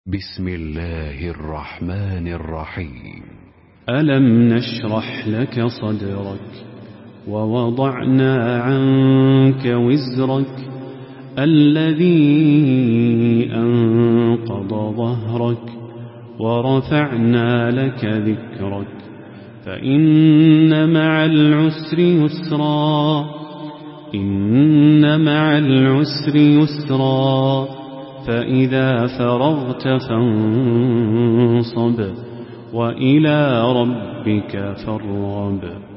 بسم الله الرحمن الرحيم. ألم نشرح لك صدرك ووضعنا عنك وزرك الذي أنقض ظهرك ورفعنا لك ذكرك فإن مع العسر يسرا إن مع العسر يسرا فإذا فرغت فانصب وإلى ربك فارغب.